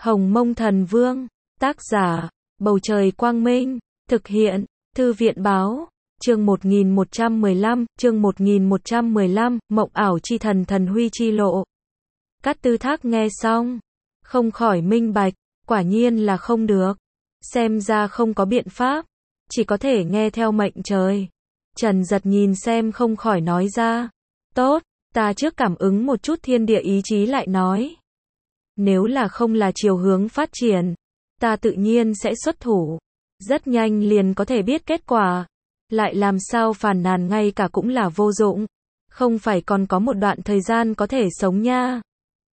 Hồng Mông Thần Vương, tác giả, Bầu Trời Quang Minh, thực hiện, Thư viện Báo, chương 1115, Mộng ảo chi thần thần huy chi lộ. Cát Tư Thác nghe xong, không khỏi minh bạch, quả nhiên là không được. Xem ra không có biện pháp, chỉ có thể nghe theo mệnh trời. Trần Giật nhìn xem không khỏi nói ra, tốt, ta trước cảm ứng một chút thiên địa ý chí lại nói. Nếu là không là chiều hướng phát triển, ta tự nhiên sẽ xuất thủ. Rất nhanh liền có thể biết kết quả. Lại làm sao phàn nàn ngay cả cũng là vô dụng. Không phải còn có một đoạn thời gian có thể sống nha.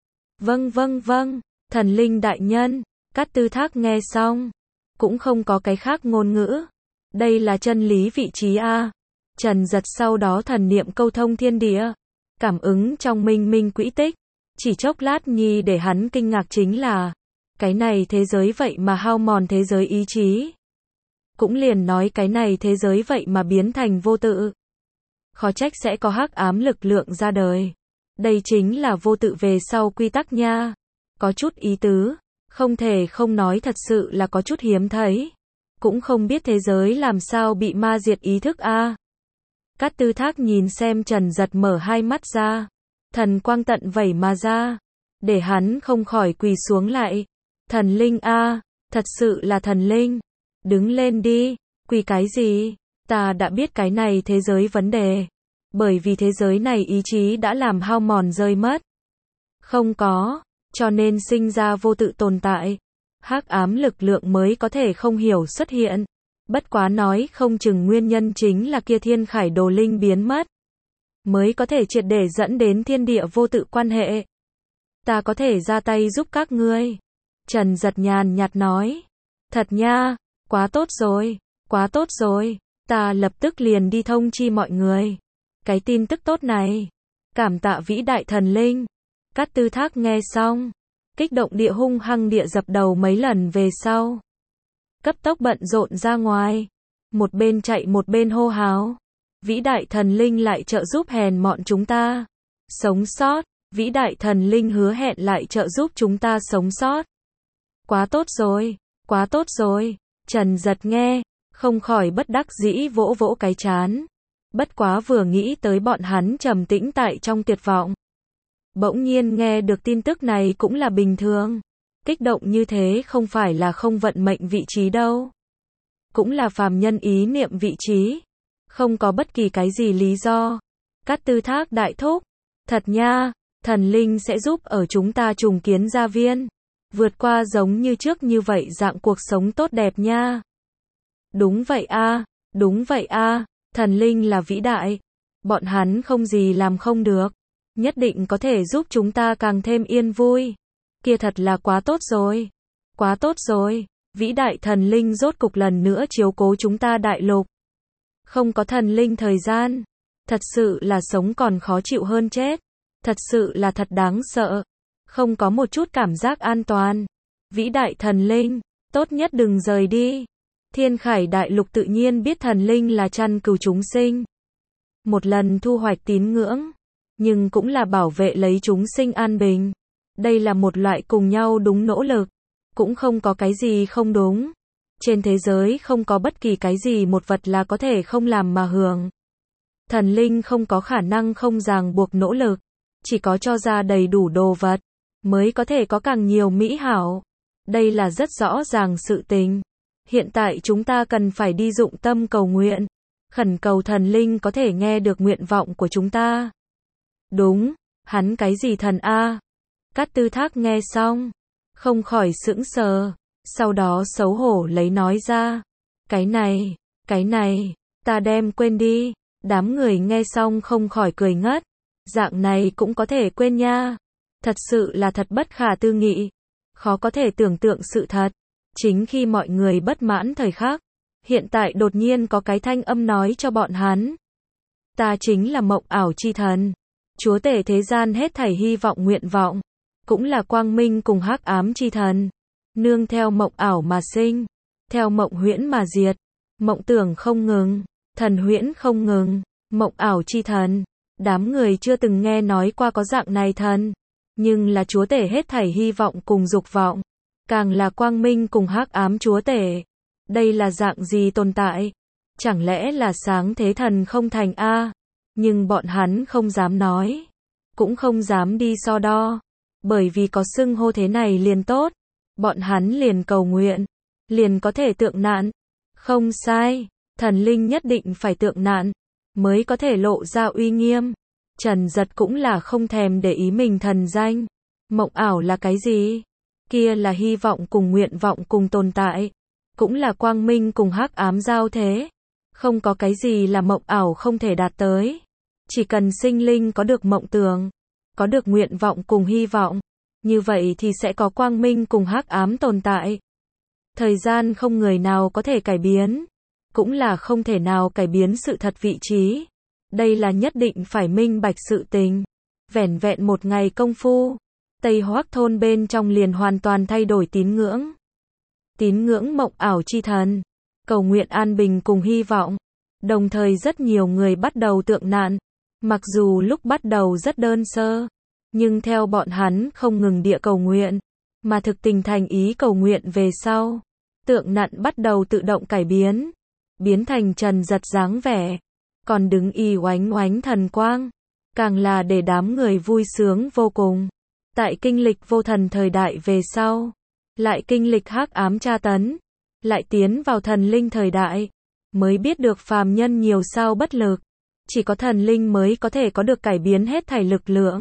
Vâng, thần linh đại nhân. Cát Tư Thác nghe xong, cũng không có cái khác ngôn ngữ. Đây là chân lý vị trí a. Trần Giật sau đó thần niệm câu thông thiên địa, cảm ứng trong minh minh quỹ tích. Chỉ chốc lát nhi để hắn kinh ngạc chính là, cái này thế giới vậy mà hao mòn thế giới ý chí. Cũng liền nói cái này thế giới vậy mà biến thành vô tự. Khó trách sẽ có hắc ám lực lượng ra đời. Đây chính là vô tự về sau quy tắc nha. Có chút ý tứ, không thể không nói thật sự là có chút hiếm thấy. Cũng không biết thế giới làm sao bị ma diệt ý thức a. Cát Tư Thác nhìn xem Trần Giật mở hai mắt ra. Thần quang tận vẩy mà ra, để hắn không khỏi quỳ xuống lại. Thần linh a, thật sự là thần linh. Đứng lên đi, quỳ cái gì? Ta đã biết cái này thế giới vấn đề. Bởi vì thế giới này ý chí đã làm hao mòn rơi mất. Không có, cho nên sinh ra vô tự tồn tại. Hắc ám lực lượng mới có thể không hiểu xuất hiện. Bất quá nói không chừng nguyên nhân chính là kia thiên khải đồ linh biến mất. Mới có thể triệt để dẫn đến thiên địa vô tự quan hệ. Ta có thể ra tay giúp các ngươi. Trần Giật nhàn nhạt nói. Thật nha, quá tốt rồi, ta lập tức liền đi thông chi mọi người. Cái tin tức tốt này, cảm tạ vĩ đại thần linh. Cát Tư Thác nghe xong, kích động địa hung hăng địa dập đầu mấy lần về sau. Cấp tốc bận rộn ra ngoài, một bên chạy một bên hô hào. Vĩ đại thần linh lại trợ giúp hèn mọn chúng ta sống sót, vĩ đại thần linh hứa hẹn lại trợ giúp chúng ta sống sót. Quá tốt rồi, Trần Giật nghe, không khỏi bất đắc dĩ vỗ vỗ cái trán. Bất quá vừa nghĩ tới bọn hắn trầm tĩnh tại trong tuyệt vọng. Bỗng nhiên nghe được tin tức này cũng là bình thường. Kích động như thế không phải là không vận mệnh vị trí đâu. Cũng là phàm nhân ý niệm vị trí. Không có bất kỳ cái gì lý do. Cát Tư Thác đại thúc. Thật nha, thần linh sẽ giúp ở chúng ta trùng kiến gia viên. Vượt qua giống như trước như vậy dạng cuộc sống tốt đẹp nha. Đúng vậy a, thần linh là vĩ đại. Bọn hắn không gì làm không được. Nhất định có thể giúp chúng ta càng thêm yên vui. Kia thật là quá tốt rồi. Vĩ đại thần linh rốt cục lần nữa chiếu cố chúng ta đại lục. Không có thần linh thời gian, thật sự là sống còn khó chịu hơn chết. Thật sự là thật đáng sợ. Không có một chút cảm giác an toàn. Vĩ đại thần linh, tốt nhất đừng rời đi. Thiên khải đại lục tự nhiên biết thần linh là chăn cừu chúng sinh. Một lần thu hoạch tín ngưỡng, nhưng cũng là bảo vệ lấy chúng sinh an bình. Đây là một loại cùng nhau đúng nỗ lực. Cũng không có cái gì không đúng. Trên thế giới không có bất kỳ cái gì một vật là có thể không làm mà hưởng. Thần linh không có khả năng không ràng buộc nỗ lực. Chỉ có cho ra đầy đủ đồ vật, mới có thể có càng nhiều mỹ hảo. Đây là rất rõ ràng sự tình. Hiện tại chúng ta cần phải đi dụng tâm cầu nguyện. Khẩn cầu thần linh có thể nghe được nguyện vọng của chúng ta. Đúng, hắn cái gì thần a? Cát Tư Thác nghe xong, không khỏi sững sờ. Sau đó xấu hổ lấy nói ra. Cái này, ta đem quên đi. Đám người nghe xong không khỏi cười ngất. Dạng này cũng có thể quên nha. Thật sự là thật bất khả tư nghị. Khó có thể tưởng tượng sự thật. Chính khi mọi người bất mãn thời khắc, hiện tại đột nhiên có cái thanh âm nói cho bọn hắn. Ta chính là mộng ảo chi thần. Chúa tể thế gian hết thảy hy vọng nguyện vọng. Cũng là quang minh cùng hắc ám chi thần. Nương theo mộng ảo mà sinh. Theo mộng huyễn mà diệt. Mộng tưởng không ngừng. Thần huyễn không ngừng. Mộng ảo chi thần. Đám người chưa từng nghe nói qua có dạng này thần. Nhưng là chúa tể hết thảy hy vọng cùng dục vọng. càng là quang minh cùng hắc ám chúa tể. Đây là dạng gì tồn tại? Chẳng lẽ là sáng thế thần không thành a? Nhưng bọn hắn không dám nói, cũng không dám đi so đo, bởi vì có xưng hô thế này liền tốt, bọn hắn liền cầu nguyện, liền có thể tượng nạn. Không sai, thần linh nhất định phải tượng nạn, mới có thể lộ ra uy nghiêm. Trần Giật cũng là không thèm để ý mình thần danh. Mộng ảo là cái gì? Kia là hy vọng cùng nguyện vọng cùng tồn tại, cũng là quang minh cùng hắc ám giao thế. Không có cái gì là mộng ảo không thể đạt tới. Chỉ cần sinh linh có được mộng tưởng, có được nguyện vọng cùng hy vọng, như vậy thì sẽ có quang minh cùng hắc ám tồn tại. Thời gian không người nào có thể cải biến, cũng là không thể nào cải biến sự thật vị trí. Đây là nhất định phải minh bạch sự tình. Vẻn vẹn một ngày công phu, Tây Hoắc thôn bên trong liền hoàn toàn thay đổi tín ngưỡng. Tín ngưỡng mộng ảo chi thần, cầu nguyện an bình cùng hy vọng. Đồng thời rất nhiều người bắt đầu tượng nạn. Mặc dù lúc bắt đầu rất đơn sơ, nhưng theo bọn hắn không ngừng địa cầu nguyện, mà thực tình thành ý cầu nguyện về sau, tượng nạn bắt đầu tự động cải biến, biến thành Trần Giật dáng vẻ, còn đứng y oánh oánh thần quang, càng là để đám người vui sướng vô cùng. Tại kinh lịch vô thần thời đại về sau, lại kinh lịch hắc ám tra tấn, lại tiến vào thần linh thời đại, mới biết được phàm nhân nhiều sao bất lực, chỉ có thần linh mới có thể có được cải biến hết thảy lực lượng,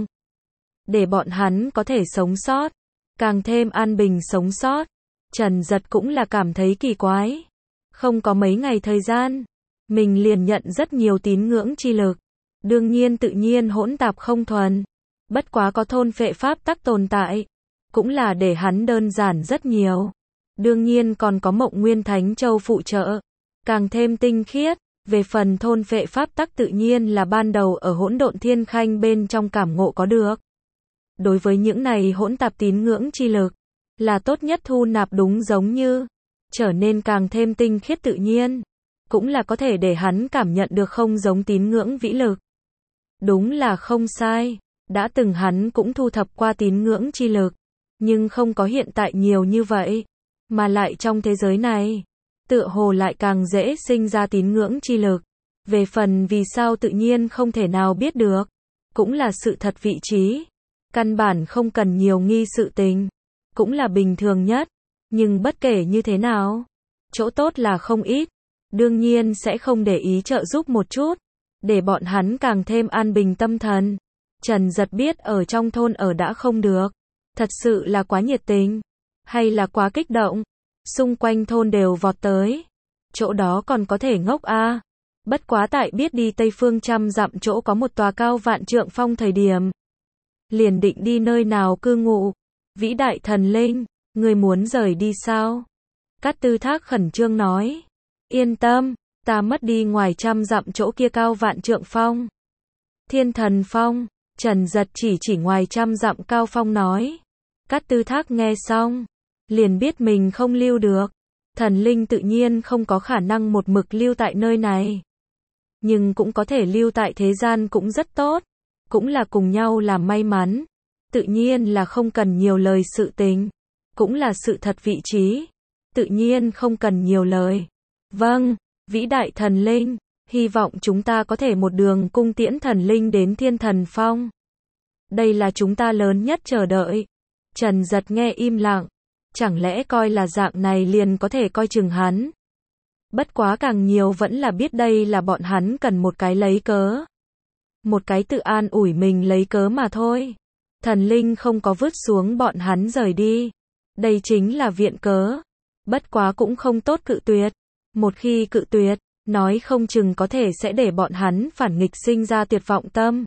để bọn hắn có thể sống sót, càng thêm an bình sống sót. Trần Giật cũng là cảm thấy kỳ quái. Không có mấy ngày thời gian, mình liền nhận rất nhiều tín ngưỡng chi lực. Đương nhiên tự nhiên hỗn tạp không thuần. Bất quá có thôn phệ pháp tắc tồn tại, cũng là để hắn đơn giản rất nhiều. Đương nhiên còn có Mộng Nguyên Thánh Châu phụ trợ, càng thêm tinh khiết. Về phần thôn phệ pháp tắc tự nhiên là ban đầu ở hỗn độn thiên khanh bên trong cảm ngộ có được. Đối với những này hỗn tạp tín ngưỡng chi lực, là tốt nhất thu nạp đúng giống như, trở nên càng thêm tinh khiết tự nhiên, cũng là có thể để hắn cảm nhận được không giống tín ngưỡng vĩ lực. Đúng là không sai, đã từng hắn cũng thu thập qua tín ngưỡng chi lực, nhưng không có hiện tại nhiều như vậy, mà lại trong thế giới này, tựa hồ lại càng dễ sinh ra tín ngưỡng chi lực. Về phần vì sao tự nhiên không thể nào biết được, cũng là sự thật vị trí, căn bản không cần nhiều nghi sự tình, cũng là bình thường nhất, nhưng bất kể như thế nào, chỗ tốt là không ít, đương nhiên sẽ không để ý trợ giúp một chút, để bọn hắn càng thêm an bình tâm thần. Trần Giật biết ở trong thôn ở đã không được, thật sự là quá nhiệt tình, hay là quá kích động, xung quanh thôn đều vọt tới, chỗ đó còn có thể ngốc a. Bất quá tại biết đi Tây Phương trăm dặm chỗ có một tòa cao vạn trượng phong thời điểm, liền định đi nơi nào cư ngụ. Vĩ đại thần linh, người muốn rời đi sao? Cát Tư Thác khẩn trương nói. Yên tâm, ta mất đi ngoài trăm dặm chỗ kia cao vạn trượng phong. Thiên Thần Phong, Trần Giật chỉ ngoài trăm dặm cao phong nói. Cát Tư Thác nghe xong, liền biết mình không lưu được. Thần linh tự nhiên không có khả năng một mực lưu tại nơi này, nhưng cũng có thể lưu tại thế gian cũng rất tốt, cũng là cùng nhau làm may mắn. Tự nhiên là không cần nhiều lời sự tình, cũng là sự thật vị trí, tự nhiên không cần nhiều lời. Vâng, vĩ đại thần linh, hy vọng chúng ta có thể một đường cung tiễn thần linh đến Thiên Thần Phong. Đây là chúng ta lớn nhất chờ đợi. Trần Giật nghe im lặng, chẳng lẽ coi là dạng này liền có thể coi chừng hắn. Bất quá càng nhiều vẫn là biết đây là bọn hắn cần một cái lấy cớ, một cái tự an ủi mình lấy cớ mà thôi. Thần linh không có vứt xuống bọn hắn rời đi, đây chính là viện cớ. Bất quá cũng không tốt cự tuyệt, một khi cự tuyệt, nói không chừng có thể sẽ để bọn hắn phản nghịch sinh ra tuyệt vọng tâm.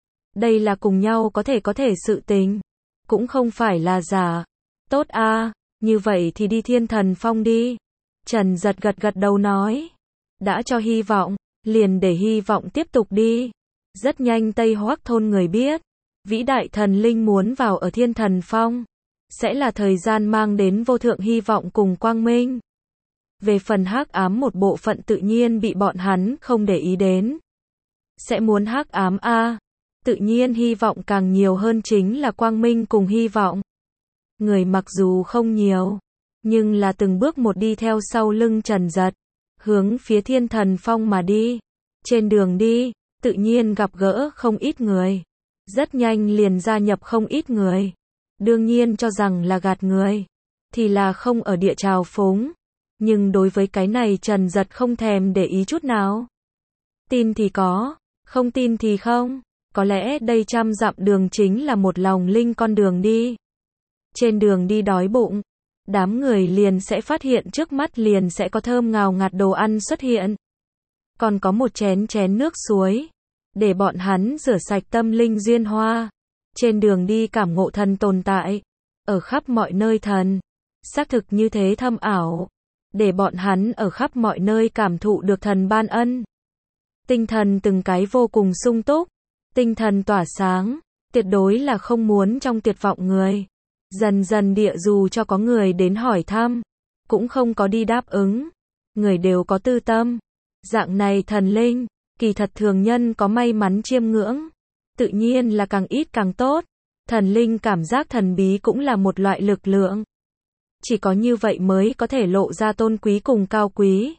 Đây là cùng nhau có thể sự tình, cũng không phải là giả. Tốt a, như vậy thì đi Thiên Thần Phong đi. Trần Giật gật đầu nói. Đã cho hy vọng, liền để hy vọng tiếp tục đi. Rất nhanh Tây Hoắc thôn người biết, vĩ đại thần linh muốn vào ở Thiên Thần Phong, sẽ là thời gian mang đến vô thượng hy vọng cùng quang minh. Về phần hắc ám một bộ phận tự nhiên bị bọn hắn không để ý đến. Sẽ muốn hắc ám a, tự nhiên hy vọng càng nhiều hơn chính là quang minh cùng hy vọng. Người mặc dù không nhiều, nhưng là từng bước một đi theo sau lưng Trần Dật, hướng phía Thiên Thần Phong mà đi. Trên đường đi, tự nhiên gặp gỡ không ít người. Rất nhanh liền gia nhập không ít người. Đương nhiên cho rằng là gạt người, thì là không ở địa trào phúng. Nhưng đối với cái này Trần Dật không thèm để ý chút nào. Tin thì có, không tin thì không. Có lẽ đây 100 dặm đường chính là một lòng linh con đường đi. Trên đường đi đói bụng, đám người liền sẽ phát hiện trước mắt liền sẽ có thơm ngào ngạt đồ ăn xuất hiện. Còn có một chén nước suối, để bọn hắn rửa sạch tâm linh duyên hoa. Trên đường đi cảm ngộ thần tồn tại, ở khắp mọi nơi thần. Xác thực như thế thâm ảo, để bọn hắn ở khắp mọi nơi cảm thụ được thần ban ân. Tinh thần từng cái vô cùng sung túc, tinh thần tỏa sáng, tuyệt đối là không muốn trong tuyệt vọng người. Dần dần địa dù cho có người đến hỏi thăm, cũng không có đi đáp ứng. Người đều có tư tâm. Dạng này thần linh, kỳ thật thường nhân có may mắn chiêm ngưỡng, tự nhiên là càng ít càng tốt. Thần linh cảm giác thần bí cũng là một loại lực lượng. Chỉ có như vậy mới có thể lộ ra tôn quý cùng cao quý.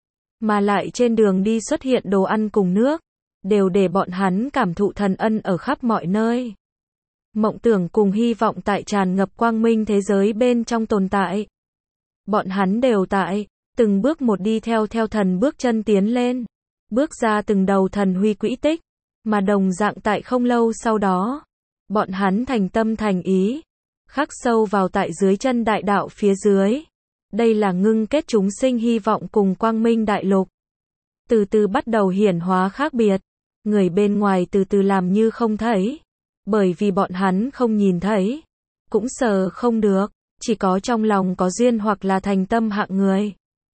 Mà lại trên đường đi xuất hiện đồ ăn cùng nước, đều để bọn hắn cảm thụ thần ân ở khắp mọi nơi. Mộng tưởng cùng hy vọng tại tràn ngập quang minh thế giới bên trong tồn tại. Bọn hắn đều tại, từng bước một đi theo thần bước chân tiến lên, bước ra từng đầu thần huy quỹ tích, mà đồng dạng tại không lâu sau đó, bọn hắn thành tâm thành ý, khắc sâu vào tại dưới chân đại đạo phía dưới. Đây là ngưng kết chúng sinh hy vọng cùng quang minh đại lục. Từ từ bắt đầu hiển hóa khác biệt, người bên ngoài từ từ làm như không thấy, bởi vì bọn hắn không nhìn thấy, cũng sờ không được, chỉ có trong lòng có duyên hoặc là thành tâm hạng người,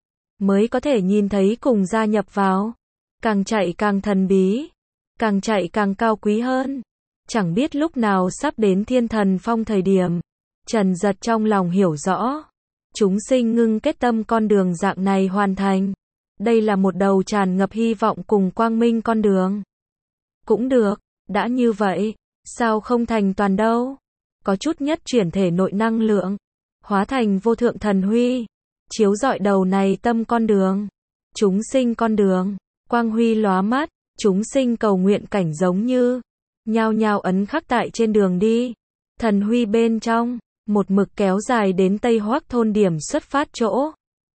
mới có thể nhìn thấy cùng gia nhập vào. Càng chạy càng thần bí, càng chạy càng cao quý hơn. Chẳng biết lúc nào sắp đến Thiên Thần Phong thời điểm, Trần Dật trong lòng hiểu rõ, chúng sinh ngưng kết tâm con đường dạng này hoàn thành. Đây là một đầu tràn ngập hy vọng cùng quang minh con đường. Cũng được, đã như vậy, sao không thành toàn đâu? Có chút nhất chuyển thể nội năng lượng, hóa thành vô thượng thần huy, chiếu rọi đầu này tâm con đường, chúng sinh con đường, quang huy lóa mắt, chúng sinh cầu nguyện cảnh giống như nhao nhao ấn khắc tại trên đường đi. Thần huy bên trong, một mực kéo dài đến Tây Hoắc thôn điểm xuất phát chỗ.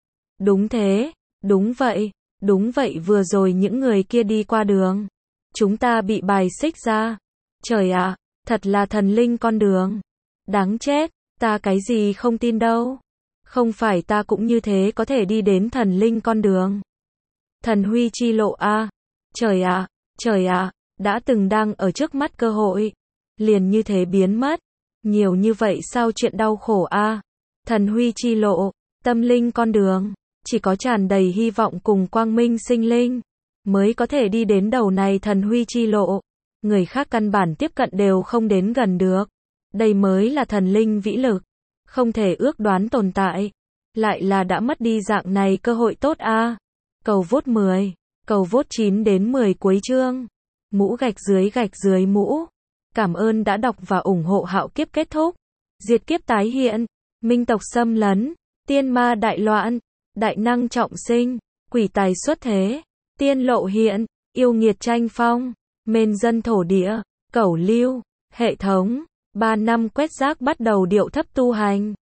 Đúng thế, đúng vậy vừa rồi những người kia đi qua đường, chúng ta bị bài xích ra. Trời ạ, thật là thần linh con đường. Đáng chết, ta cái gì không tin đâu. Không phải ta cũng như thế có thể đi đến thần linh con đường. Thần huy chi lộ a. Trời ạ, đã từng đang ở trước mắt cơ hội, liền như thế biến mất. Nhiều như vậy sao chuyện đau khổ a. Thần huy chi lộ, tâm linh con đường, chỉ có tràn đầy hy vọng cùng quang minh sinh linh, mới có thể đi đến đầu này thần huy chi lộ. Người khác căn bản tiếp cận đều không đến gần được. Đây mới là thần linh vĩ lực, không thể ước đoán tồn tại. Lại là đã mất đi dạng này cơ hội tốt a. Cầu vote 10, cầu vote 9 đến 10 cuối chương. Mũ gạch dưới mũ. Cảm ơn đã đọc và ủng hộ. Hạo kiếp kết thúc, diệt kiếp tái hiện, minh tộc xâm lấn, tiên ma đại loạn, đại năng trọng sinh, quỷ tài xuất thế, tiên lộ hiện, yêu nghiệt tranh phong, mên dân thổ địa, cẩu lưu, hệ thống. 3 năm quét rác bắt đầu điệu thấp tu hành.